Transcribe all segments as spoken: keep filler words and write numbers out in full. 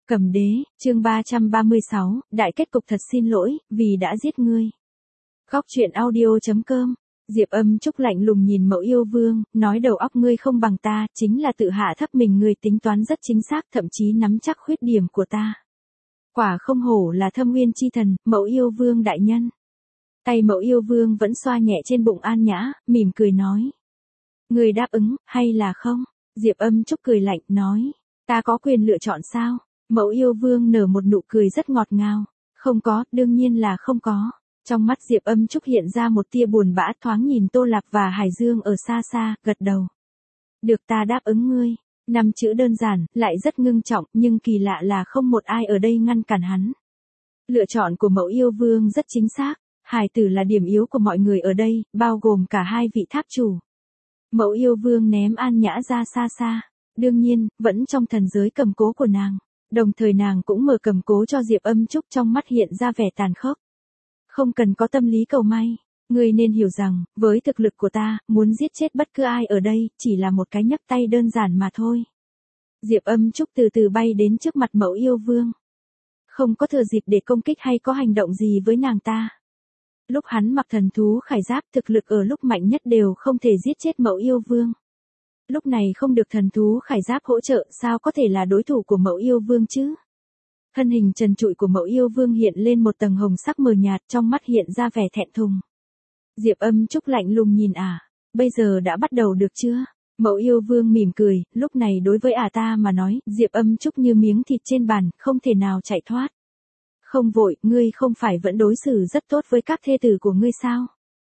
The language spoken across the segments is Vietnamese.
Cầm đế, chương ba trăm ba mươi sáu, đại kết cục thật xin lỗi, vì đã giết ngươi. Góc truyện audio.com, Diệp Âm Trúc lạnh lùng nhìn Mẫu Yêu Vương, nói đầu óc ngươi không bằng ta, chính là tự hạ thấp mình, ngươi tính toán rất chính xác, thậm chí nắm chắc khuyết điểm của ta. Quả không hổ là Thâm Nguyên chi thần, Mẫu Yêu Vương đại nhân. Tay Mẫu Yêu Vương vẫn xoa nhẹ trên bụng An Nhã, mỉm cười nói. Ngươi đáp ứng, hay là không? Diệp Âm Trúc cười lạnh, nói. Ta có quyền lựa chọn sao? Mẫu Yêu Vương nở một nụ cười rất ngọt ngào. Không có, đương nhiên là không có. Trong mắt Diệp Âm Trúc hiện ra một tia buồn bã, thoáng nhìn Tô Lạp và Hải Dương ở xa xa, gật đầu. Được, ta đáp ứng ngươi. Năm chữ đơn giản, lại rất ngưng trọng, nhưng kỳ lạ là không một ai ở đây ngăn cản hắn. Lựa chọn của Mẫu Yêu Vương rất chính xác. Hải tử là điểm yếu của mọi người ở đây, bao gồm cả hai vị tháp chủ. Mẫu Yêu Vương ném An Nhã ra xa xa. Đương nhiên, vẫn trong thần giới cầm cố của nàng. Đồng thời nàng cũng mở cầm cố cho Diệp Âm Trúc, trong mắt hiện ra vẻ tàn khốc. Không cần có tâm lý cầu may. Ngươi nên hiểu rằng, với thực lực của ta, muốn giết chết bất cứ ai ở đây, chỉ là một cái nhấc tay đơn giản mà thôi. Diệp Âm Trúc từ từ bay đến trước mặt Mẫu Yêu Vương. Không có thừa dịp để công kích hay có hành động gì với nàng ta. Lúc hắn mặc thần thú khải giáp, thực lực ở lúc mạnh nhất đều không thể giết chết Mẫu Yêu Vương. Lúc này không được thần thú khải giáp hỗ trợ, sao có thể là đối thủ của Mẫu Yêu Vương chứ? Thân hình trần trụi của Mẫu Yêu Vương hiện lên một tầng hồng sắc mờ nhạt, trong mắt hiện ra vẻ thẹn thùng. Diệp Âm Trúc lạnh lùng nhìn ả, bây giờ đã bắt đầu được chưa? Mẫu Yêu Vương mỉm cười, lúc này đối với ả ta mà nói, Diệp Âm Trúc như miếng thịt trên bàn, không thể nào chạy thoát. Không vội, ngươi không phải vẫn đối xử rất tốt với các thê tử của ngươi sao?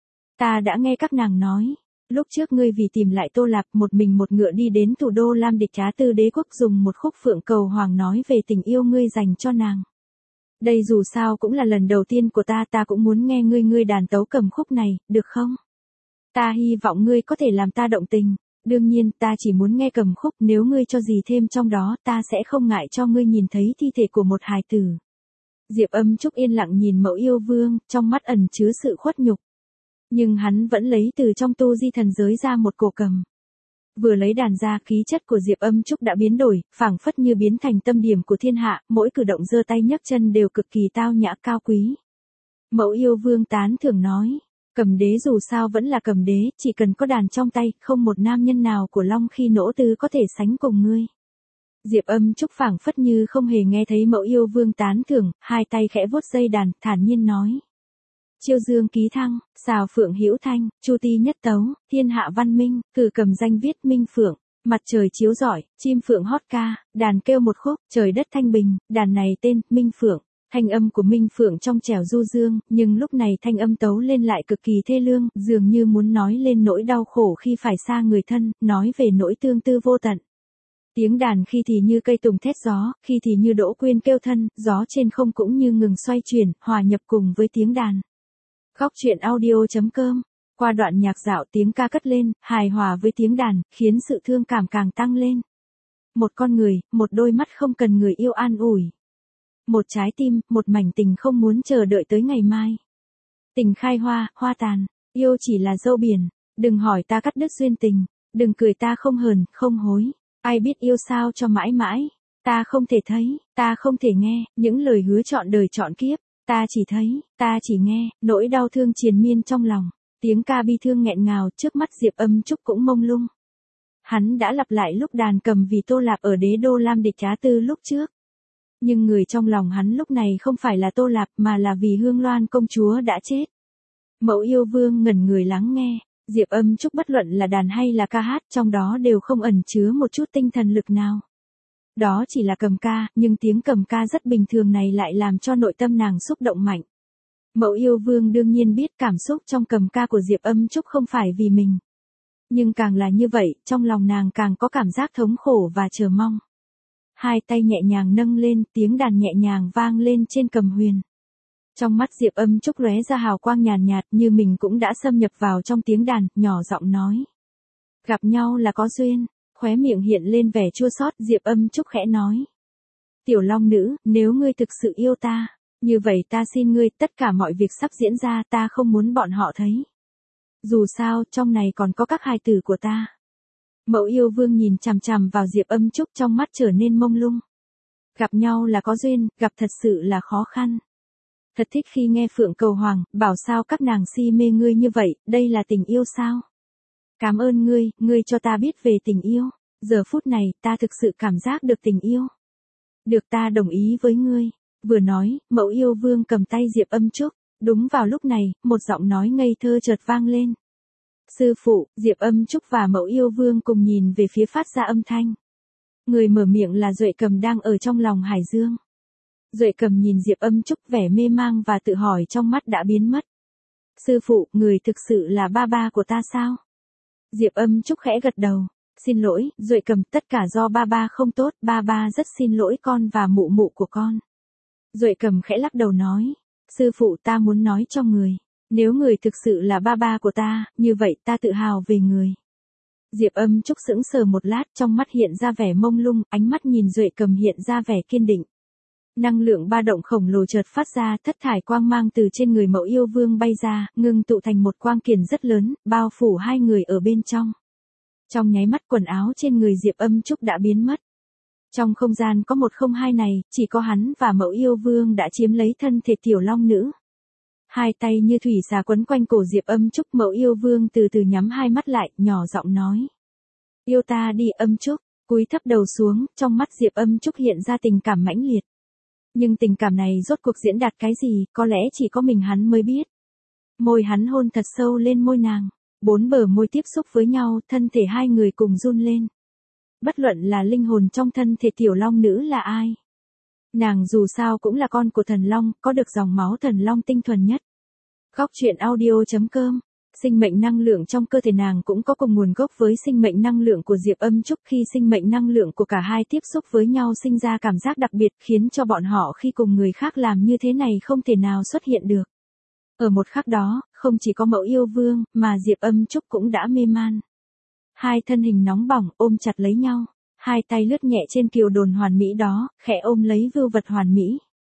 Ta đã nghe các nàng nói. Lúc trước ngươi vì tìm lại Tô Lạp, một mình một ngựa đi đến thủ đô Lam Địch Trá Tư Đế quốc, dùng một khúc Phượng Cầu Hoàng nói về tình yêu ngươi dành cho nàng. Đây dù sao cũng là lần đầu tiên của ta, ta cũng muốn nghe ngươi ngươi đàn tấu cầm khúc này, được không? Ta hy vọng ngươi có thể làm ta động tình. Đương nhiên, ta chỉ muốn nghe cầm khúc, nếu ngươi cho gì thêm trong đó, ta sẽ không ngại cho ngươi nhìn thấy thi thể của một hài tử. Diệp Âm Trúc yên lặng nhìn Mẫu Yêu Vương, trong mắt ẩn chứa sự khuất nhục. Nhưng hắn vẫn lấy từ trong tu di thần giới ra một cổ cầm. Vừa lấy đàn ra, khí chất của Diệp Âm Trúc đã biến đổi, phảng phất như biến thành tâm điểm của thiên hạ, mỗi cử động giơ tay nhấc chân đều cực kỳ tao nhã cao quý. Mẫu Yêu Vương tán thưởng nói, cầm đế dù sao vẫn là cầm đế, chỉ cần có đàn trong tay, không một nam nhân nào của Long Khi Nỗ Tư có thể sánh cùng ngươi. Diệp Âm Trúc phảng phất như không hề nghe thấy Mẫu Yêu Vương tán thưởng, hai tay khẽ vuốt dây đàn, thản nhiên nói. Chiêu dương ký thăng, xào phượng hữu thanh, chu ti nhất tấu, thiên hạ văn minh, cử cầm danh viết minh phượng, mặt trời chiếu rọi, chim phượng hót ca, đàn kêu một khúc, trời đất thanh bình, đàn này tên, minh phượng. Thanh âm của minh phượng trong trẻo du dương, nhưng lúc này thanh âm tấu lên lại cực kỳ thê lương, dường như muốn nói lên nỗi đau khổ khi phải xa người thân, nói về nỗi tương tư vô tận. Tiếng đàn khi thì như cây tùng thét gió, khi thì như đỗ quyên kêu thân, gió trên không cũng như ngừng xoay chuyển, hòa nhập cùng với tiếng đàn. Góc truyện audio.com, qua đoạn nhạc dạo tiếng ca cất lên, hài hòa với tiếng đàn, khiến sự thương cảm càng tăng lên. Một con người, một đôi mắt không cần người yêu an ủi. Một trái tim, một mảnh tình không muốn chờ đợi tới ngày mai. Tình khai hoa, hoa tàn, yêu chỉ là dâu biển, đừng hỏi ta cắt đứt duyên tình, đừng cười ta không hờn, không hối. Ai biết yêu sao cho mãi mãi, ta không thể thấy, ta không thể nghe, những lời hứa trọn đời trọn kiếp. Ta chỉ thấy, ta chỉ nghe, nỗi đau thương triền miên trong lòng, tiếng ca bi thương nghẹn ngào, trước mắt Diệp Âm Trúc cũng mông lung. Hắn đã lặp lại lúc đàn cầm vì Tô Lạp ở đế đô Lam Địch Trá Tư lúc trước. Nhưng người trong lòng hắn lúc này không phải là Tô Lạp mà là vì Hương Loan công chúa đã chết. Mẫu Yêu Vương ngẩn người lắng nghe, Diệp Âm Trúc bất luận là đàn hay là ca hát, trong đó đều không ẩn chứa một chút tinh thần lực nào. Đó chỉ là cầm ca, nhưng tiếng cầm ca rất bình thường này lại làm cho nội tâm nàng xúc động mạnh. Mẫu Yêu Vương đương nhiên biết cảm xúc trong cầm ca của Diệp Âm Trúc không phải vì mình. Nhưng càng là như vậy, trong lòng nàng càng có cảm giác thống khổ và chờ mong. Hai tay nhẹ nhàng nâng lên, tiếng đàn nhẹ nhàng vang lên trên cầm huyền. Trong mắt Diệp Âm Trúc lóe ra hào quang nhàn nhạt, như mình cũng đã xâm nhập vào trong tiếng đàn, nhỏ giọng nói. Gặp nhau là có duyên. Khóe miệng hiện lên vẻ chua xót, Diệp Âm Trúc khẽ nói. Tiểu Long Nữ, nếu ngươi thực sự yêu ta, như vậy ta xin ngươi, tất cả mọi việc sắp diễn ra ta không muốn bọn họ thấy. Dù sao, trong này còn có các hài tử của ta. Mẫu Yêu Vương nhìn chằm chằm vào Diệp Âm Trúc, trong mắt trở nên mông lung. Gặp nhau là có duyên, gặp thật sự là khó khăn. Thật thích khi nghe Phượng Cầu Hoàng, bảo sao các nàng si mê ngươi như vậy, đây là tình yêu sao? Cảm ơn ngươi, ngươi cho ta biết về tình yêu. Giờ phút này, ta thực sự cảm giác được tình yêu. Được, ta đồng ý với ngươi. Vừa nói, Mẫu Yêu Vương cầm tay Diệp Âm Trúc. Đúng vào lúc này, một giọng nói ngây thơ chợt vang lên. Sư phụ, Diệp Âm Trúc và Mẫu Yêu Vương cùng nhìn về phía phát ra âm thanh. Người mở miệng là Duệ Cầm đang ở trong lòng Hải Dương. Duệ Cầm nhìn Diệp Âm Trúc vẻ mê mang và tự hỏi trong mắt đã biến mất. Sư phụ, người thực sự là ba ba của ta sao? Diệp Âm Trúc khẽ gật đầu. Xin lỗi, Duệ Cầm, tất cả do ba ba không tốt, ba ba rất xin lỗi con và mụ mụ của con. Duệ Cầm khẽ lắc đầu nói. Sư phụ, ta muốn nói cho người. Nếu người thực sự là ba ba của ta, như vậy ta tự hào về người. Diệp Âm Trúc sững sờ một lát, trong mắt hiện ra vẻ mông lung, ánh mắt nhìn Duệ Cầm hiện ra vẻ kiên định. Năng lượng ba động khổng lồ chợt phát ra, thất thải quang mang từ trên người Mẫu Yêu Vương bay ra, ngưng tụ thành một quang kiền rất lớn, bao phủ hai người ở bên trong. Trong nháy mắt quần áo trên người Diệp Âm Trúc đã biến mất. Trong không gian có một không hai này, chỉ có hắn và Mẫu Yêu Vương đã chiếm lấy thân thể tiểu long nữ. Hai tay như thủy xà quấn quanh cổ Diệp Âm Trúc, Mẫu Yêu Vương từ từ nhắm hai mắt lại, nhỏ giọng nói. Yêu ta đi Âm Trúc, cúi thấp đầu xuống, trong mắt Diệp Âm Trúc hiện ra tình cảm mãnh liệt. Nhưng tình cảm này rốt cuộc diễn đạt cái gì, có lẽ chỉ có mình hắn mới biết. Môi hắn hôn thật sâu lên môi nàng, bốn bờ môi tiếp xúc với nhau, thân thể hai người cùng run lên. Bất luận là linh hồn trong thân thể tiểu long nữ là ai. Nàng dù sao cũng là con của thần long, có được dòng máu thần long tinh thuần nhất. Góc truyện audio chấm com. Sinh mệnh năng lượng trong cơ thể nàng cũng có cùng nguồn gốc với sinh mệnh năng lượng của Diệp Âm Trúc, khi sinh mệnh năng lượng của cả hai tiếp xúc với nhau sinh ra cảm giác đặc biệt, khiến cho bọn họ khi cùng người khác làm như thế này không thể nào xuất hiện được. Ở một khắc đó, không chỉ có Mẫu Yêu Vương, mà Diệp Âm Trúc cũng đã mê man. Hai thân hình nóng bỏng ôm chặt lấy nhau, hai tay lướt nhẹ trên kiều đồn hoàn mỹ đó, khẽ ôm lấy vưu vật hoàn mỹ.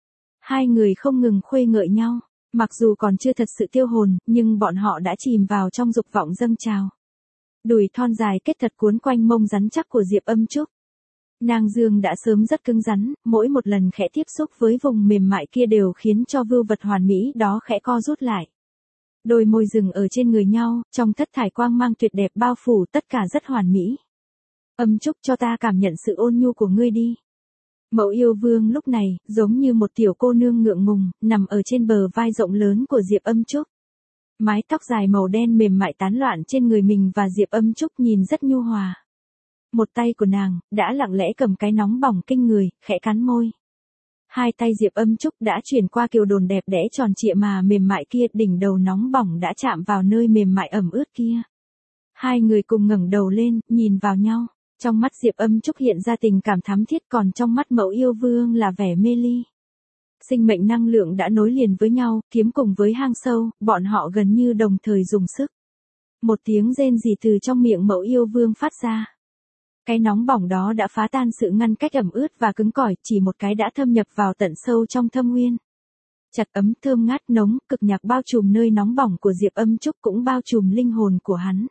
Hai người không ngừng khuê ngợi nhau. Mặc dù còn chưa thật sự tiêu hồn, nhưng bọn họ đã chìm vào trong dục vọng dâng trào. Đùi thon dài kết thật cuốn quanh mông rắn chắc của Diệp Âm Trúc. Nàng dương đã sớm rất cứng rắn, mỗi một lần khẽ tiếp xúc với vùng mềm mại kia đều khiến cho vưu vật hoàn mỹ đó khẽ co rút lại. Đôi môi dừng ở trên người nhau, trong thất thải quang mang tuyệt đẹp bao phủ, tất cả rất hoàn mỹ. Âm Trúc, cho ta cảm nhận sự ôn nhu của ngươi đi. Mẫu Yêu Vương lúc này, giống như một tiểu cô nương ngượng ngùng, nằm ở trên bờ vai rộng lớn của Diệp Âm Trúc. Mái tóc dài màu đen mềm mại tán loạn trên người mình và Diệp Âm Trúc nhìn rất nhu hòa. Một tay của nàng, đã lặng lẽ cầm cái nóng bỏng kinh người, khẽ cắn môi. Hai tay Diệp Âm Trúc đã chuyển qua kiều đồn đẹp đẽ tròn trịa mà mềm mại kia, đỉnh đầu nóng bỏng đã chạm vào nơi mềm mại ẩm ướt kia. Hai người cùng ngẩng đầu lên, nhìn vào nhau. Trong mắt Diệp Âm Trúc hiện ra tình cảm thắm thiết, còn trong mắt Mẫu Yêu Vương là vẻ mê ly. Sinh mệnh năng lượng đã nối liền với nhau, kiếm cùng với hang sâu, bọn họ gần như đồng thời dùng sức. Một tiếng rên rỉ từ trong miệng Mẫu Yêu Vương phát ra. Cái nóng bỏng đó đã phá tan sự ngăn cách ẩm ướt và cứng cỏi, chỉ một cái đã thâm nhập vào tận sâu trong thâm nguyên. Chặt ấm thơm ngát nóng, cực nhạc bao trùm nơi nóng bỏng của Diệp Âm Trúc cũng bao trùm linh hồn của hắn.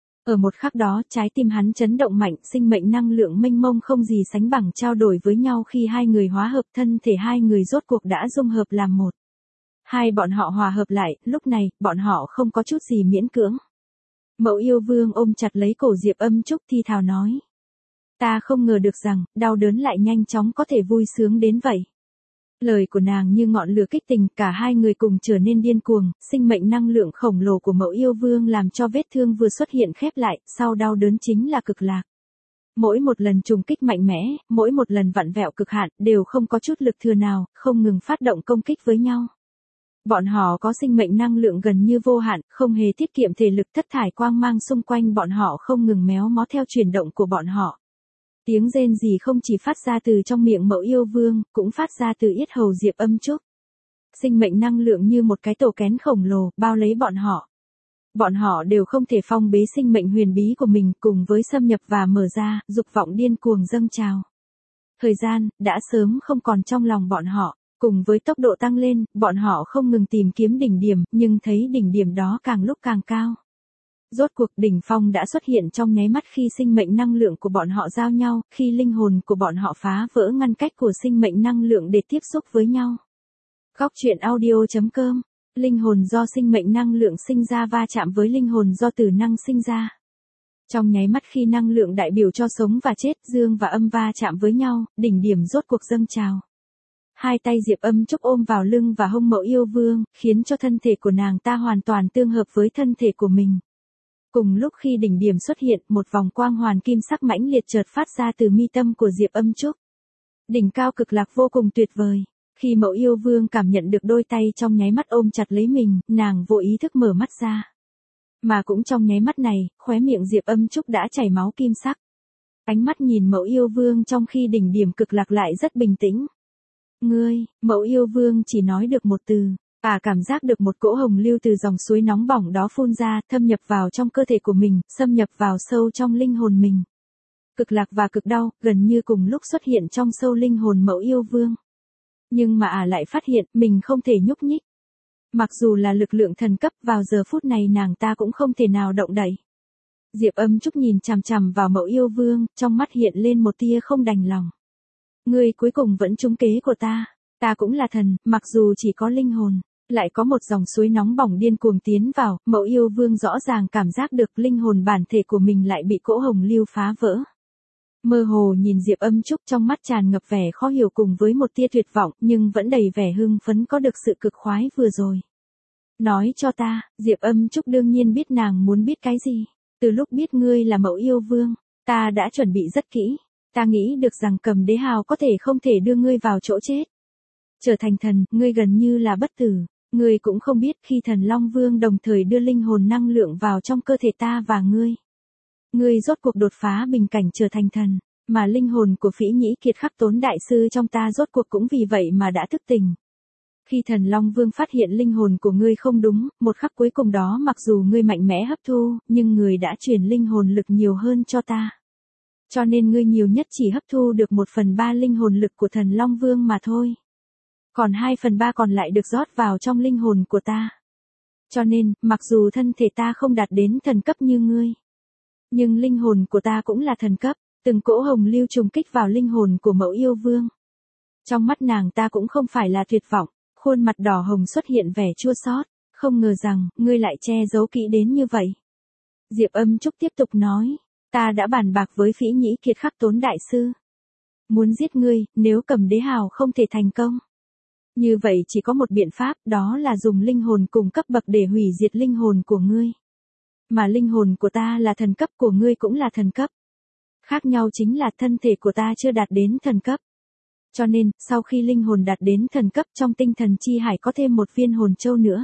Ở một khắc đó, trái tim hắn chấn động mạnh, sinh mệnh năng lượng mênh mông không gì sánh bằng trao đổi với nhau khi hai người hóa hợp, thân thể hai người rốt cuộc đã dung hợp làm một. Hai bọn họ hòa hợp lại, lúc này, bọn họ không có chút gì miễn cưỡng. Mẫu Yêu Vương ôm chặt lấy cổ Diệp Âm Trúc thi thào nói. Ta không ngờ được rằng, đau đớn lại nhanh chóng có thể vui sướng đến vậy. Lời của nàng như ngọn lửa kích tình, cả hai người cùng trở nên điên cuồng, sinh mệnh năng lượng khổng lồ của Mẫu Yêu Vương làm cho vết thương vừa xuất hiện khép lại, sau đau đớn chính là cực lạc. Mỗi một lần trùng kích mạnh mẽ, mỗi một lần vặn vẹo cực hạn, đều không có chút lực thừa nào, không ngừng phát động công kích với nhau. Bọn họ có sinh mệnh năng lượng gần như vô hạn, không hề tiết kiệm thể lực, thất thải quang mang xung quanh bọn họ không ngừng méo mó theo chuyển động của bọn họ. Tiếng rên rỉ không chỉ phát ra từ trong miệng Mẫu Yêu Vương, cũng phát ra từ yết hầu Diệp Âm Trúc. Sinh mệnh năng lượng như một cái tổ kén khổng lồ, bao lấy bọn họ. Bọn họ đều không thể phong bế sinh mệnh huyền bí của mình, cùng với xâm nhập và mở ra, dục vọng điên cuồng dâng trào. Thời gian, đã sớm không còn trong lòng bọn họ, cùng với tốc độ tăng lên, bọn họ không ngừng tìm kiếm đỉnh điểm, nhưng thấy đỉnh điểm đó càng lúc càng cao. Rốt cuộc đỉnh phong đã xuất hiện trong nháy mắt khi sinh mệnh năng lượng của bọn họ giao nhau, khi linh hồn của bọn họ phá vỡ ngăn cách của sinh mệnh năng lượng để tiếp xúc với nhau. Góc truyện audio.com. Linh hồn do sinh mệnh năng lượng sinh ra va chạm với linh hồn do tử năng sinh ra. Trong nháy mắt khi năng lượng đại biểu cho sống và chết, dương và âm va chạm với nhau, đỉnh điểm rốt cuộc dâng trào. Hai tay Diệp Âm Trúc ôm vào lưng và hông Mậu Yêu Vương, khiến cho thân thể của nàng ta hoàn toàn tương hợp với thân thể của mình. Cùng lúc khi đỉnh điểm xuất hiện, một vòng quang hoàn kim sắc mãnh liệt chợt phát ra từ mi tâm của Diệp Âm Trúc. Đỉnh cao cực lạc vô cùng tuyệt vời. Khi Mậu Yêu Vương cảm nhận được đôi tay trong nháy mắt ôm chặt lấy mình, nàng vô ý thức mở mắt ra. Mà cũng trong nháy mắt này, khóe miệng Diệp Âm Trúc đã chảy máu kim sắc. Ánh mắt nhìn Mậu Yêu Vương trong khi đỉnh điểm cực lạc lại rất bình tĩnh. Ngươi, Mậu Yêu Vương chỉ nói được một từ. À cảm giác được một cỗ hồng lưu từ dòng suối nóng bỏng đó phun ra, thâm nhập vào trong cơ thể của mình, xâm nhập vào sâu trong linh hồn mình. Cực lạc và cực đau, gần như cùng lúc xuất hiện trong sâu linh hồn Mậu Yêu Vương. Nhưng mà à lại phát hiện, mình không thể nhúc nhích. Mặc dù là lực lượng thần cấp, vào giờ phút này nàng ta cũng không thể nào động đậy. Diệp Âm Trúc nhìn chằm chằm vào Mậu Yêu Vương, trong mắt hiện lên một tia không đành lòng. Ngươi cuối cùng vẫn trúng kế của ta. Ta cũng là thần, mặc dù chỉ có linh hồn. Lại có một dòng suối nóng bỏng điên cuồng tiến vào, Mậu Yêu Vương rõ ràng cảm giác được linh hồn bản thể của mình lại bị cỗ hồng lưu phá vỡ. Mơ hồ nhìn Diệp Âm Trúc trong mắt tràn ngập vẻ khó hiểu cùng với một tia tuyệt vọng, nhưng vẫn đầy vẻ hưng phấn có được sự cực khoái vừa rồi. Nói cho ta, Diệp Âm Trúc đương nhiên biết nàng muốn biết cái gì. Từ lúc biết ngươi là Mậu Yêu Vương, ta đã chuẩn bị rất kỹ. Ta nghĩ được rằng Cầm Đế Hào có thể không thể đưa ngươi vào chỗ chết. Trở thành thần, ngươi gần như là bất tử. Ngươi cũng không biết khi Thần Long Vương đồng thời đưa linh hồn năng lượng vào trong cơ thể ta và ngươi. Ngươi rốt cuộc đột phá bình cảnh trở thành thần, mà linh hồn của Phỉ Nhĩ Kiệt Khắc Tốn Đại Sư trong ta rốt cuộc cũng vì vậy mà đã thức tỉnh. Khi Thần Long Vương phát hiện linh hồn của ngươi không đúng, một khắc cuối cùng đó mặc dù ngươi mạnh mẽ hấp thu, nhưng ngươi đã truyền linh hồn lực nhiều hơn cho ta. Cho nên ngươi nhiều nhất chỉ hấp thu được một phần ba linh hồn lực của Thần Long Vương mà thôi. Còn hai phần ba còn lại được rót vào trong linh hồn của ta. Cho nên, mặc dù thân thể ta không đạt đến thần cấp như ngươi, nhưng linh hồn của ta cũng là thần cấp, từng cỗ hồng lưu trùng kích vào linh hồn của Mậu Yêu Vương. Trong mắt nàng ta cũng không phải là tuyệt vọng, khuôn mặt đỏ hồng xuất hiện vẻ chua xót, không ngờ rằng, ngươi lại che giấu kỹ đến như vậy. Diệp Âm Trúc tiếp tục nói, ta đã bàn bạc với Phỉ Nhĩ Kiệt Khắc Tốn Đại Sư. Muốn giết ngươi, nếu Cầm Đế Hào không thể thành công. Như vậy chỉ có một biện pháp, đó là dùng linh hồn cùng cấp bậc để hủy diệt linh hồn của ngươi. Mà linh hồn của ta là thần cấp, của ngươi cũng là thần cấp. Khác nhau chính là thân thể của ta chưa đạt đến thần cấp. Cho nên, sau khi linh hồn đạt đến thần cấp trong tinh thần chi hải có thêm một viên hồn châu nữa.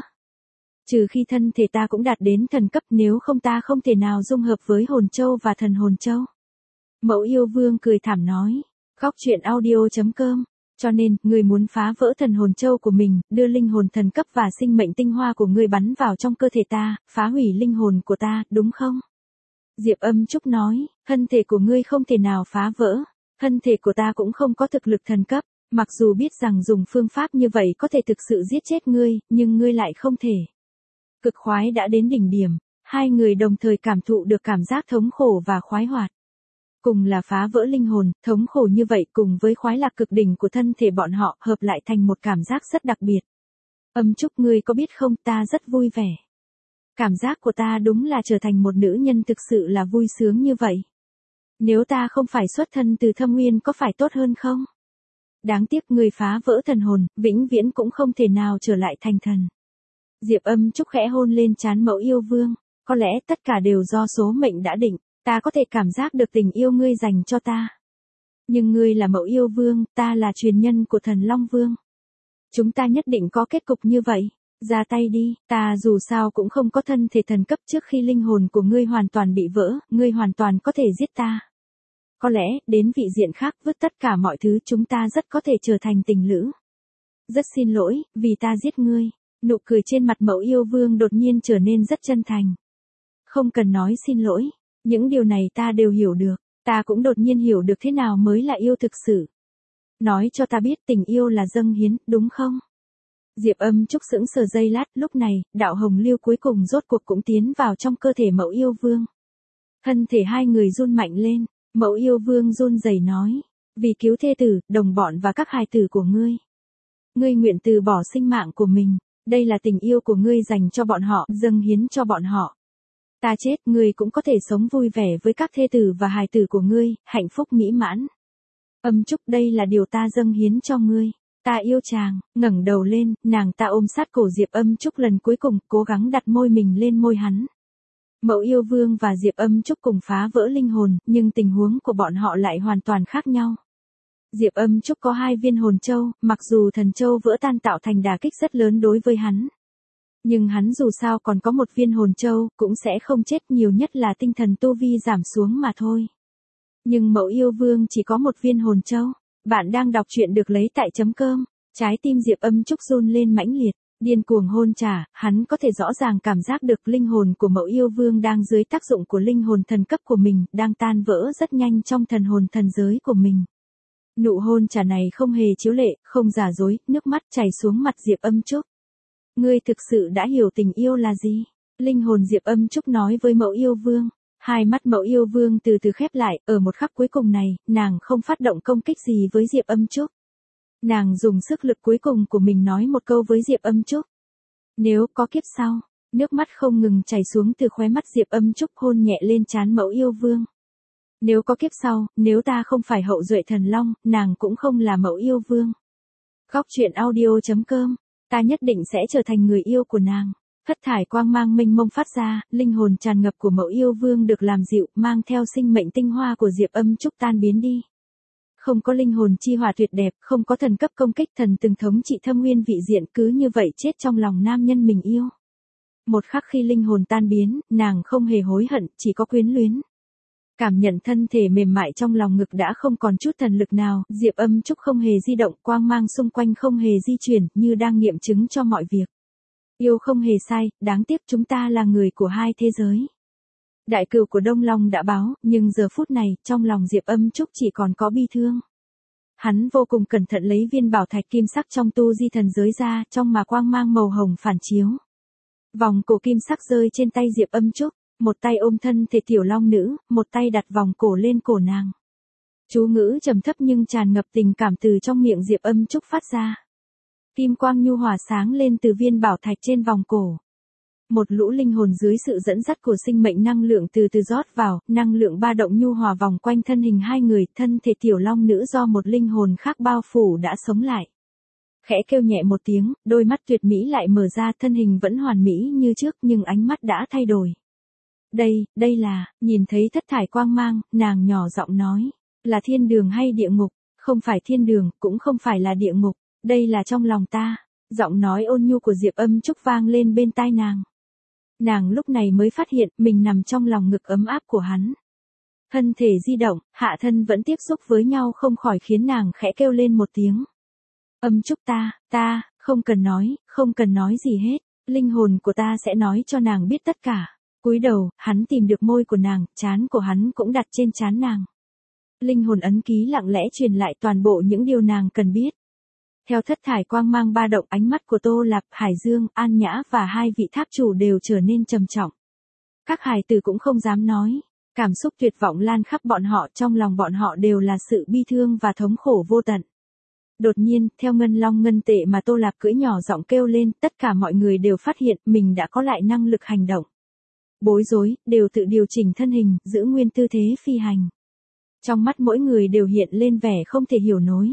Trừ khi thân thể ta cũng đạt đến thần cấp, nếu không ta không thể nào dung hợp với hồn châu và thần hồn châu. Mậu Yêu Vương cười thảm nói, góc truyện audio.com. Cho nên, ngươi muốn phá vỡ thần hồn châu của mình, đưa linh hồn thần cấp và sinh mệnh tinh hoa của ngươi bắn vào trong cơ thể ta, phá hủy linh hồn của ta, đúng không? Diệp Âm Trúc nói, thân thể của ngươi không thể nào phá vỡ, thân thể của ta cũng không có thực lực thần cấp, mặc dù biết rằng dùng phương pháp như vậy có thể thực sự giết chết ngươi, nhưng ngươi lại không thể. Cực khoái đã đến đỉnh điểm, hai người đồng thời cảm thụ được cảm giác thống khổ và khoái hoạt. Cùng là phá vỡ linh hồn, thống khổ như vậy cùng với khoái lạc cực đỉnh của thân thể bọn họ hợp lại thành một cảm giác rất đặc biệt. Âm Trúc ngươi có biết không, ta rất vui vẻ. Cảm giác của ta đúng là trở thành một nữ nhân thực sự là vui sướng như vậy. Nếu ta không phải xuất thân từ Thâm Uyên có phải tốt hơn không? Đáng tiếc ngươi phá vỡ thần hồn, vĩnh viễn cũng không thể nào trở lại thành thần. Diệp Âm Trúc khẽ hôn lên trán Mậu Yêu Vương, có lẽ tất cả đều do số mệnh đã định. Ta có thể cảm giác được tình yêu ngươi dành cho ta. Nhưng ngươi là Mậu Yêu Vương, ta là truyền nhân của Thần Long Vương. Chúng ta nhất định có kết cục như vậy. Ra tay đi, ta dù sao cũng không có thân thể thần cấp, trước khi linh hồn của ngươi hoàn toàn bị vỡ, ngươi hoàn toàn có thể giết ta. Có lẽ, đến vị diện khác vứt tất cả mọi thứ, chúng ta rất có thể trở thành tình lữ. Rất xin lỗi, vì ta giết ngươi. Nụ cười trên mặt Mậu Yêu Vương đột nhiên trở nên rất chân thành. Không cần nói xin lỗi. Những điều này ta đều hiểu được, ta cũng đột nhiên hiểu được thế nào mới là yêu thực sự. Nói cho ta biết tình yêu là dâng hiến, đúng không? Diệp Âm Trúc sững sờ giây lát, lúc này, đạo hồng lưu cuối cùng rốt cuộc cũng tiến vào trong cơ thể Mẫu Yêu Vương. Thân thể hai người run mạnh lên, Mẫu Yêu Vương run rẩy nói, vì cứu thê tử, đồng bọn và các hài tử của ngươi. Ngươi nguyện từ bỏ sinh mạng của mình, đây là tình yêu của ngươi dành cho bọn họ, dâng hiến cho bọn họ. Ta chết, ngươi cũng có thể sống vui vẻ với các thê tử và hài tử của ngươi, hạnh phúc mỹ mãn. Âm Trúc, đây là điều ta dâng hiến cho ngươi. Ta yêu chàng. Ngẩng đầu lên, nàng ta ôm sát cổ Diệp Âm Trúc lần cuối cùng, cố gắng đặt môi mình lên môi hắn. Mẫu Yêu Vương và Diệp Âm Trúc cùng phá vỡ linh hồn, nhưng tình huống của bọn họ lại hoàn toàn khác nhau. Diệp Âm Trúc có hai viên hồn châu, mặc dù thần châu vỡ tan tạo thành đả kích rất lớn đối với hắn. Nhưng hắn dù sao còn có một viên hồn châu, cũng sẽ không chết, nhiều nhất là tinh thần tu vi giảm xuống mà thôi. Nhưng Mẫu Yêu Vương chỉ có một viên hồn châu. Bạn đang đọc truyện được lấy tại chấm cơm. Trái tim Diệp Âm Trúc run lên mãnh liệt, điên cuồng hôn trả, hắn có thể rõ ràng cảm giác được linh hồn của Mẫu Yêu Vương đang dưới tác dụng của linh hồn thần cấp của mình, đang tan vỡ rất nhanh trong thần hồn thần giới của mình. Nụ hôn trả này không hề chiếu lệ, không giả dối, nước mắt chảy xuống mặt Diệp Âm Trúc. Ngươi thực sự đã hiểu tình yêu là gì? Linh hồn Diệp Âm Trúc nói với Mẫu Yêu Vương. Hai mắt Mẫu Yêu Vương từ từ khép lại, ở một khắc cuối cùng này, nàng không phát động công kích gì với Diệp Âm Trúc. Nàng dùng sức lực cuối cùng của mình nói một câu với Diệp Âm Trúc. Nếu có kiếp sau, nước mắt không ngừng chảy xuống từ khóe mắt Diệp Âm Trúc, hôn nhẹ lên trán Mẫu Yêu Vương. Nếu có kiếp sau, nếu ta không phải hậu duệ thần long, nàng cũng không là Mẫu Yêu Vương. Góc truyện audio chấm com, ta nhất định sẽ trở thành người yêu của nàng. Thất thải quang mang mênh mông phát ra, linh hồn tràn ngập của Mẫu Yêu Vương được làm dịu, mang theo sinh mệnh tinh hoa của Diệp Âm Trúc tan biến đi. Không có linh hồn chi hỏa tuyệt đẹp, không có thần cấp công kích thần từng thống trị thâm nguyên vị diện, cứ như vậy chết trong lòng nam nhân mình yêu. Một khắc khi linh hồn tan biến, nàng không hề hối hận, chỉ có quyến luyến. Cảm nhận thân thể mềm mại trong lòng ngực đã không còn chút thần lực nào, Diệp Âm Trúc không hề di động, quang mang xung quanh không hề di chuyển, như đang nghiệm chứng cho mọi việc. Yêu không hề sai, đáng tiếc chúng ta là người của hai thế giới. Đại cửu của Đông Long đã báo, nhưng giờ phút này, trong lòng Diệp Âm Trúc chỉ còn có bi thương. Hắn vô cùng cẩn thận lấy viên bảo thạch kim sắc trong tu di thần giới ra, trong mà quang mang màu hồng phản chiếu. Vòng cổ kim sắc rơi trên tay Diệp Âm Trúc, một tay ôm thân thể tiểu long nữ, một tay đặt vòng cổ lên cổ nàng. Chú ngữ trầm thấp nhưng tràn ngập tình cảm từ trong miệng Diệp Âm Trúc phát ra. Kim quang nhu hòa sáng lên từ viên bảo thạch trên vòng cổ. Một lũ linh hồn dưới sự dẫn dắt của sinh mệnh năng lượng từ từ rót vào, năng lượng ba động nhu hòa vòng quanh thân hình hai người, thân thể tiểu long nữ do một linh hồn khác bao phủ đã sống lại. Khẽ kêu nhẹ một tiếng, đôi mắt tuyệt mỹ lại mở ra, thân hình vẫn hoàn mỹ như trước nhưng ánh mắt đã thay đổi. Đây, đây là, nhìn thấy thất thải quang mang, nàng nhỏ giọng nói, là thiên đường hay địa ngục? Không phải thiên đường, cũng không phải là địa ngục, đây là trong lòng ta. Giọng nói ôn nhu của Diệp Âm Trúc vang lên bên tai nàng. Nàng lúc này mới phát hiện mình nằm trong lòng ngực ấm áp của hắn. Thân thể di động, hạ thân vẫn tiếp xúc với nhau không khỏi khiến nàng khẽ kêu lên một tiếng. Âm Trúc ta, ta, không cần nói, không cần nói gì hết, linh hồn của ta sẽ nói cho nàng biết tất cả. Cúi đầu, hắn tìm được môi của nàng, trán của hắn cũng đặt trên trán nàng. Linh hồn ấn ký lặng lẽ truyền lại toàn bộ những điều nàng cần biết. Theo thất thải quang mang ba động, ánh mắt của Tô Lạp, Hải Dương, An Nhã và hai vị tháp chủ đều trở nên trầm trọng. Các hài tử cũng không dám nói. Cảm xúc tuyệt vọng lan khắp bọn họ, trong lòng bọn họ đều là sự bi thương và thống khổ vô tận. Đột nhiên, theo ngân long ngân tệ mà Tô Lạp cưỡi nhỏ giọng kêu lên, tất cả mọi người đều phát hiện mình đã có lại năng lực hành động. Bối rối, đều tự điều chỉnh thân hình, giữ nguyên tư thế phi hành. Trong mắt mỗi người đều hiện lên vẻ không thể hiểu nổi.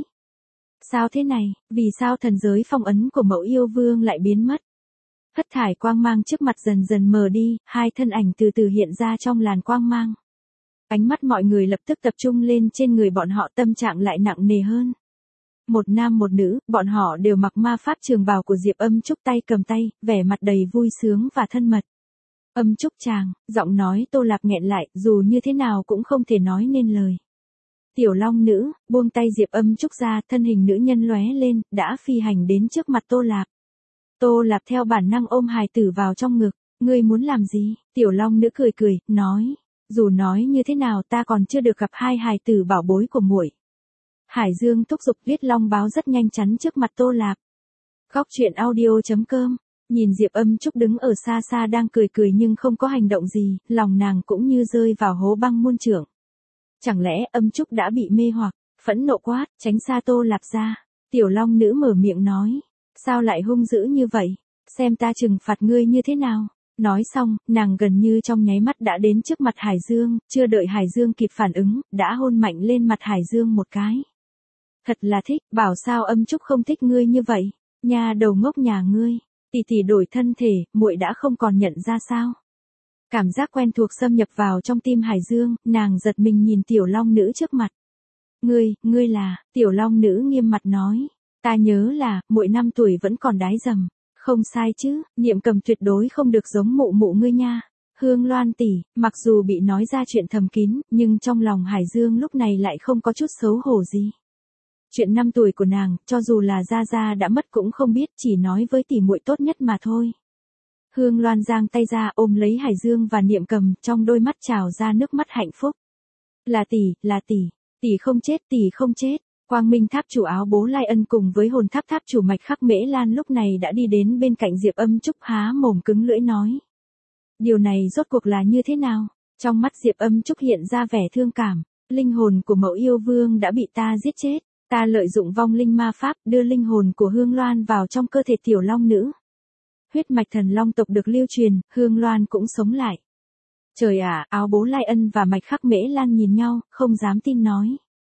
Sao thế này, vì sao thần giới phong ấn của Mẫu Yêu Vương lại biến mất? Thất thải quang mang trước mặt dần dần mờ đi, hai thân ảnh từ từ hiện ra trong làn quang mang. Ánh mắt mọi người lập tức tập trung lên trên người bọn họ, tâm trạng lại nặng nề hơn. Một nam một nữ, bọn họ đều mặc ma pháp trường bào của Diệp Âm Trúc, tay cầm tay, vẻ mặt đầy vui sướng và thân mật. Âm Trúc chàng, giọng nói Tô Lạp nghẹn lại, dù như thế nào cũng không thể nói nên lời. Tiểu long nữ, buông tay Diệp Âm Trúc ra, thân hình nữ nhân lóe lên, đã phi hành đến trước mặt Tô Lạp. Tô Lạp theo bản năng ôm hài tử vào trong ngực, ngươi muốn làm gì? Tiểu long nữ cười cười, nói, dù nói như thế nào ta còn chưa được gặp hai hài tử bảo bối của muội. Hải Dương thúc giục, viết long báo rất nhanh chắn trước mặt Tô Lạp. Góc chuyện audio.com. Nhìn Diệp Âm Trúc đứng ở xa xa đang cười cười nhưng không có hành động gì, lòng nàng cũng như rơi vào hố băng muôn trượng. Chẳng lẽ Âm Trúc đã bị mê hoặc, phẫn nộ quát, tránh xa Tô Lạp ra. Tiểu Long Nữ mở miệng nói, sao lại hung dữ như vậy, xem ta trừng phạt ngươi như thế nào. Nói xong, nàng gần như trong nháy mắt đã đến trước mặt Hải Dương, chưa đợi Hải Dương kịp phản ứng, đã hôn mạnh lên mặt Hải Dương một cái. Thật là thích, bảo sao Âm Trúc không thích ngươi như vậy, nhà đầu ngốc nhà ngươi, tỷ tỷ đổi thân thể, muội đã không còn nhận ra sao. Cảm giác quen thuộc xâm nhập vào trong tim Hải Dương, nàng giật mình nhìn Tiểu Long Nữ trước mặt. Ngươi, ngươi là, Tiểu Long Nữ nghiêm mặt nói, ta nhớ là, muội năm tuổi vẫn còn đái dầm. Không sai chứ, Niệm Cầm tuyệt đối không được giống mụ mụ ngươi nha. Hương Loan tỷ, mặc dù bị nói ra chuyện thầm kín, nhưng trong lòng Hải Dương lúc này lại không có chút xấu hổ gì. Chuyện năm tuổi của nàng, cho dù là Gia Gia đã mất cũng không biết, chỉ nói với tỷ muội tốt nhất mà thôi. Hương Loan giang tay ra ôm lấy Hải Dương và Niệm Cầm, trong đôi mắt trào ra nước mắt hạnh phúc. Là tỷ, là tỷ, tỷ không chết, tỷ không chết. Quang Minh Tháp chủ Áo Bố Lai Ân cùng với Hồn Tháp Tháp chủ Mạch Khắc Mễ Lan lúc này đã đi đến bên cạnh Diệp Âm Trúc há mồm cứng lưỡi nói. Điều này rốt cuộc là như thế nào? Trong mắt Diệp Âm Trúc hiện ra vẻ thương cảm. Linh hồn của Mẫu Yêu Vương đã bị ta giết chết. Ta lợi dụng vong linh ma pháp đưa linh hồn của Hương Loan vào trong cơ thể Tiểu Long Nữ. Huyết mạch thần long tộc được lưu truyền, Hương Loan cũng sống lại. Trời ạ, Áo Bố Lai Ân và Mạch Khắc Mễ Lan nhìn nhau, không dám tin nói.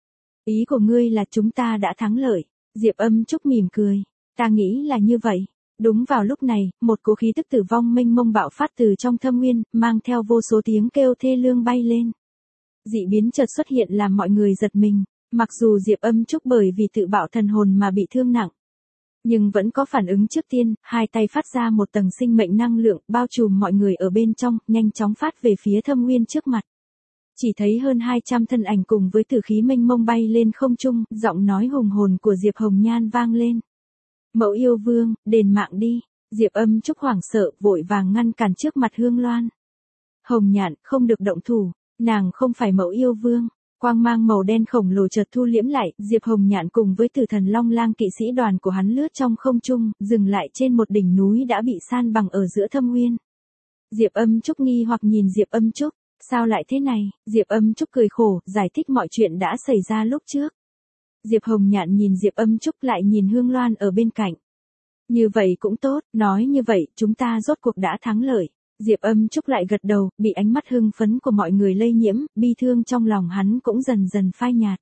Ý của ngươi là chúng ta đã thắng lợi. Diệp Âm Trúc mỉm cười. Ta nghĩ là như vậy. Đúng vào lúc này, một cỗ khí tức tử vong mênh mông bạo phát từ trong thâm nguyên, mang theo vô số tiếng kêu thê lương bay lên. Dị biến chợt xuất hiện làm mọi người giật mình. Mặc dù Diệp Âm Trúc bởi vì tự bạo thần hồn mà bị thương nặng, nhưng vẫn có phản ứng trước tiên, hai tay phát ra một tầng sinh mệnh năng lượng, bao trùm mọi người ở bên trong, nhanh chóng phát về phía thâm nguyên trước mặt. Chỉ thấy hơn hai trăm thân ảnh cùng với tử khí mênh mông bay lên không trung, giọng nói hùng hồn của Diệp Hồng Nhan vang lên. Mẫu Yêu Vương, đền mạng đi. Diệp Âm Trúc hoảng sợ, vội vàng ngăn cản trước mặt Hương Loan. Hồng Nhạn, không được động thủ, nàng không phải Mẫu Yêu Vương. Quang mang màu đen khổng lồ chợt thu liễm lại, Diệp Hồng Nhạn cùng với Tử Thần Long Lang kỵ sĩ đoàn của hắn lướt trong không trung, dừng lại trên một đỉnh núi đã bị san bằng ở giữa thâm nguyên. Diệp Âm Trúc nghi hoặc nhìn Diệp Âm Trúc, sao lại thế này? Diệp Âm Trúc cười khổ, giải thích mọi chuyện đã xảy ra lúc trước. Diệp Hồng Nhạn nhìn Diệp Âm Trúc lại nhìn Hương Loan ở bên cạnh. Như vậy cũng tốt, nói như vậy, chúng ta rốt cuộc đã thắng lợi. Diệp Âm Trúc lại gật đầu, bị ánh mắt hưng phấn của mọi người lây nhiễm, bi thương trong lòng hắn cũng dần dần phai nhạt.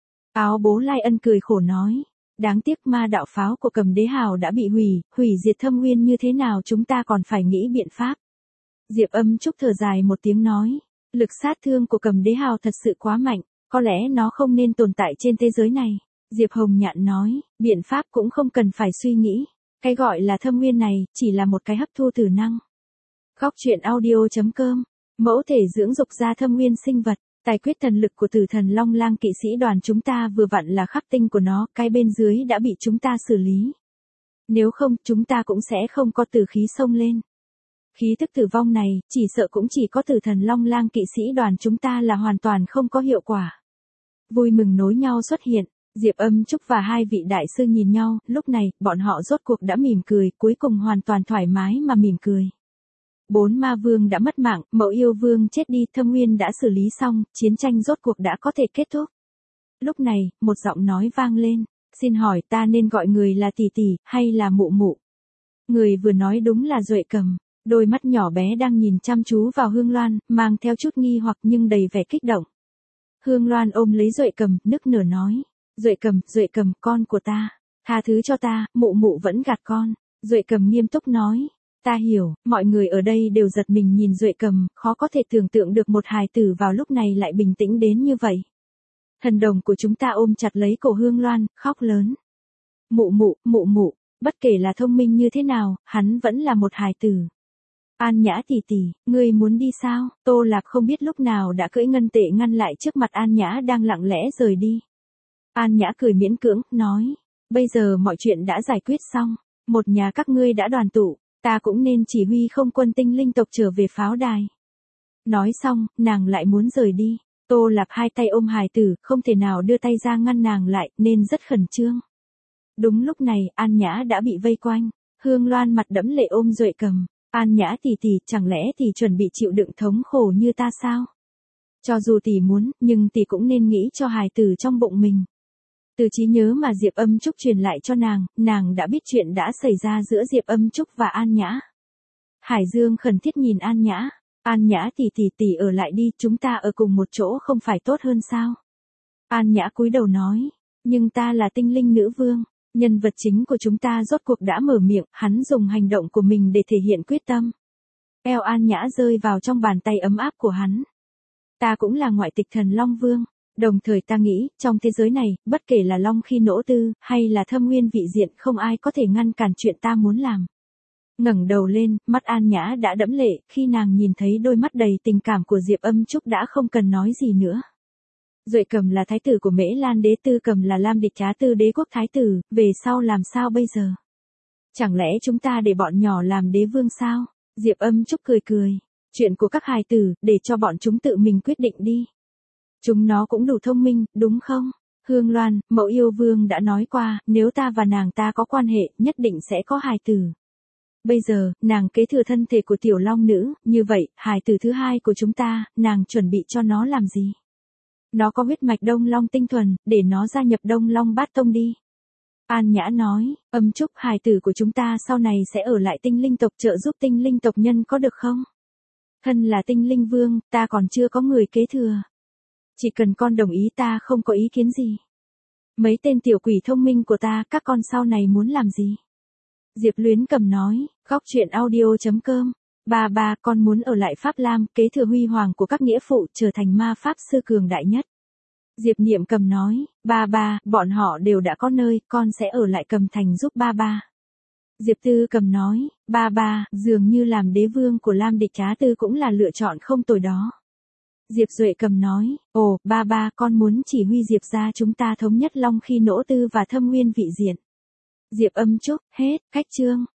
Áo Bố Lai Ân cười khổ nói, đáng tiếc ma đạo pháo của Cầm Đế Hào đã bị hủy, hủy diệt thâm nguyên như thế nào chúng ta còn phải nghĩ biện pháp. Diệp Âm Trúc thở dài một tiếng nói, lực sát thương của Cầm Đế Hào thật sự quá mạnh, có lẽ nó không nên tồn tại trên thế giới này. Diệp Hồng Nhạn nói, biện pháp cũng không cần phải suy nghĩ, cái gọi là thâm nguyên này, chỉ là một cái hấp thu tử năng. Góc chuyện audio.com. Mẫu thể dưỡng dục ra thâm nguyên sinh vật, tài quyết thần lực của Tử Thần Long Lang kỵ sĩ đoàn chúng ta vừa vặn là khắc tinh của nó, cái bên dưới đã bị chúng ta xử lý. Nếu không, chúng ta cũng sẽ không có tử khí xông lên. Khí tức tử vong này, chỉ sợ cũng chỉ có Tử Thần Long Lang kỵ sĩ đoàn chúng ta là hoàn toàn không có hiệu quả. Vui mừng nối nhau xuất hiện, Diệp Âm Trúc và hai vị đại sư nhìn nhau, lúc này, bọn họ rốt cuộc đã mỉm cười, cuối cùng hoàn toàn thoải mái mà mỉm cười. Bốn ma vương đã mất mạng, Mẫu Yêu Vương chết đi, thâm nguyên đã xử lý xong, chiến tranh rốt cuộc đã có thể kết thúc. Lúc này, một giọng nói vang lên, xin hỏi ta nên gọi người là tỷ tỷ, hay là mụ mụ? Người vừa nói đúng là Duệ Cầm, đôi mắt nhỏ bé đang nhìn chăm chú vào Hương Loan, mang theo chút nghi hoặc nhưng đầy vẻ kích động. Hương Loan ôm lấy Duệ Cầm, nức nở nói, Duệ Cầm, Duệ Cầm, con của ta, tha thứ cho ta, mụ mụ vẫn gạt con. Duệ Cầm nghiêm túc nói. Ta hiểu, mọi người ở đây đều giật mình nhìn Duệ Cầm, khó có thể tưởng tượng được một hài tử vào lúc này lại bình tĩnh đến như vậy. Thần đồng của chúng ta ôm chặt lấy cổ Hương Loan, khóc lớn. Mụ mụ, mụ mụ, bất kể là thông minh như thế nào, hắn vẫn là một hài tử. An Nhã tỷ tỷ, ngươi muốn đi sao? Tô Lạp không biết lúc nào đã cưỡi ngân tệ ngăn lại trước mặt An Nhã đang lặng lẽ rời đi. An Nhã cười miễn cưỡng, nói, bây giờ mọi chuyện đã giải quyết xong, một nhà các ngươi đã đoàn tụ. Ta cũng nên chỉ huy không quân tinh linh tộc trở về pháo đài. Nói xong, nàng lại muốn rời đi. Tô Lạp hai tay ôm hài tử, không thể nào đưa tay ra ngăn nàng lại, nên rất khẩn trương. Đúng lúc này, An Nhã đã bị vây quanh. Hương Loan mặt đẫm lệ ôm Duệ Cầm. An Nhã tỷ tỷ, chẳng lẽ tỷ chuẩn bị chịu đựng thống khổ như ta sao? Cho dù tỷ muốn, nhưng tỷ cũng nên nghĩ cho hài tử trong bụng mình. Từ trí nhớ mà Diệp Âm Trúc truyền lại cho nàng, nàng đã biết chuyện đã xảy ra giữa Diệp Âm Trúc và An Nhã. Hải Dương khẩn thiết nhìn An Nhã. An Nhã tỷ tỷ tỷ ở lại đi, chúng ta ở cùng một chỗ không phải tốt hơn sao? An Nhã cúi đầu nói, nhưng ta là tinh linh nữ vương, nhân vật chính của chúng ta rốt cuộc đã mở miệng, hắn dùng hành động của mình để thể hiện quyết tâm. Eo An Nhã rơi vào trong bàn tay ấm áp của hắn. Ta cũng là ngoại tịch thần Long Vương, đồng thời ta nghĩ, trong thế giới này, bất kể là Long Khi Nỗ Tư, hay là Thâm Nguyên Vị Diện, không ai có thể ngăn cản chuyện ta muốn làm. Ngẩng đầu lên, mắt An Nhã đã đẫm lệ, khi nàng nhìn thấy đôi mắt đầy tình cảm của Diệp Âm Trúc đã không cần nói gì nữa. Duệ Cầm là thái tử của Mễ Lan đế, Tư Cầm là Lam Địch Trá Tư đế quốc thái tử, về sau làm sao bây giờ? Chẳng lẽ chúng ta để bọn nhỏ làm đế vương sao? Diệp Âm Trúc cười cười, chuyện của các hài tử, để cho bọn chúng tự mình quyết định đi. Chúng nó cũng đủ thông minh, đúng không? Hương Loan, mẫu yêu vương đã nói qua, nếu ta và nàng ta có quan hệ, nhất định sẽ có hài tử. Bây giờ, nàng kế thừa thân thể của tiểu long nữ, như vậy, hài tử thứ hai của chúng ta, nàng chuẩn bị cho nó làm gì? Nó có huyết mạch Đông Long tinh thuần, để nó gia nhập Đông Long Bát Tông đi. An Nhã nói, Âm Trúc, hài tử của chúng ta sau này sẽ ở lại tinh linh tộc trợ giúp tinh linh tộc nhân có được không? Thân là tinh linh vương, ta còn chưa có người kế thừa. Chỉ cần con đồng ý ta không có ý kiến gì. Mấy tên tiểu quỷ thông minh của ta, các con sau này muốn làm gì? Diệp Luyến Cầm nói, góc truyện audio chấm com. Ba ba, con muốn ở lại Pháp Lam, kế thừa huy hoàng của các nghĩa phụ, trở thành ma pháp sư cường đại nhất. Diệp Niệm Cầm nói, ba ba, bọn họ đều đã có nơi, con sẽ ở lại Cầm Thành giúp ba ba. Diệp Tư Cầm nói, ba ba, dường như làm đế vương của Lam Địch Trá Tư cũng là lựa chọn không tồi đó. Diệp Duệ Cầm nói, ồ, ba ba, con muốn chỉ huy Diệp gia chúng ta thống nhất Long Khi Nỗ Tư và Thâm Nguyên Vị Diện. Diệp Âm Trúc, hết, cách chương.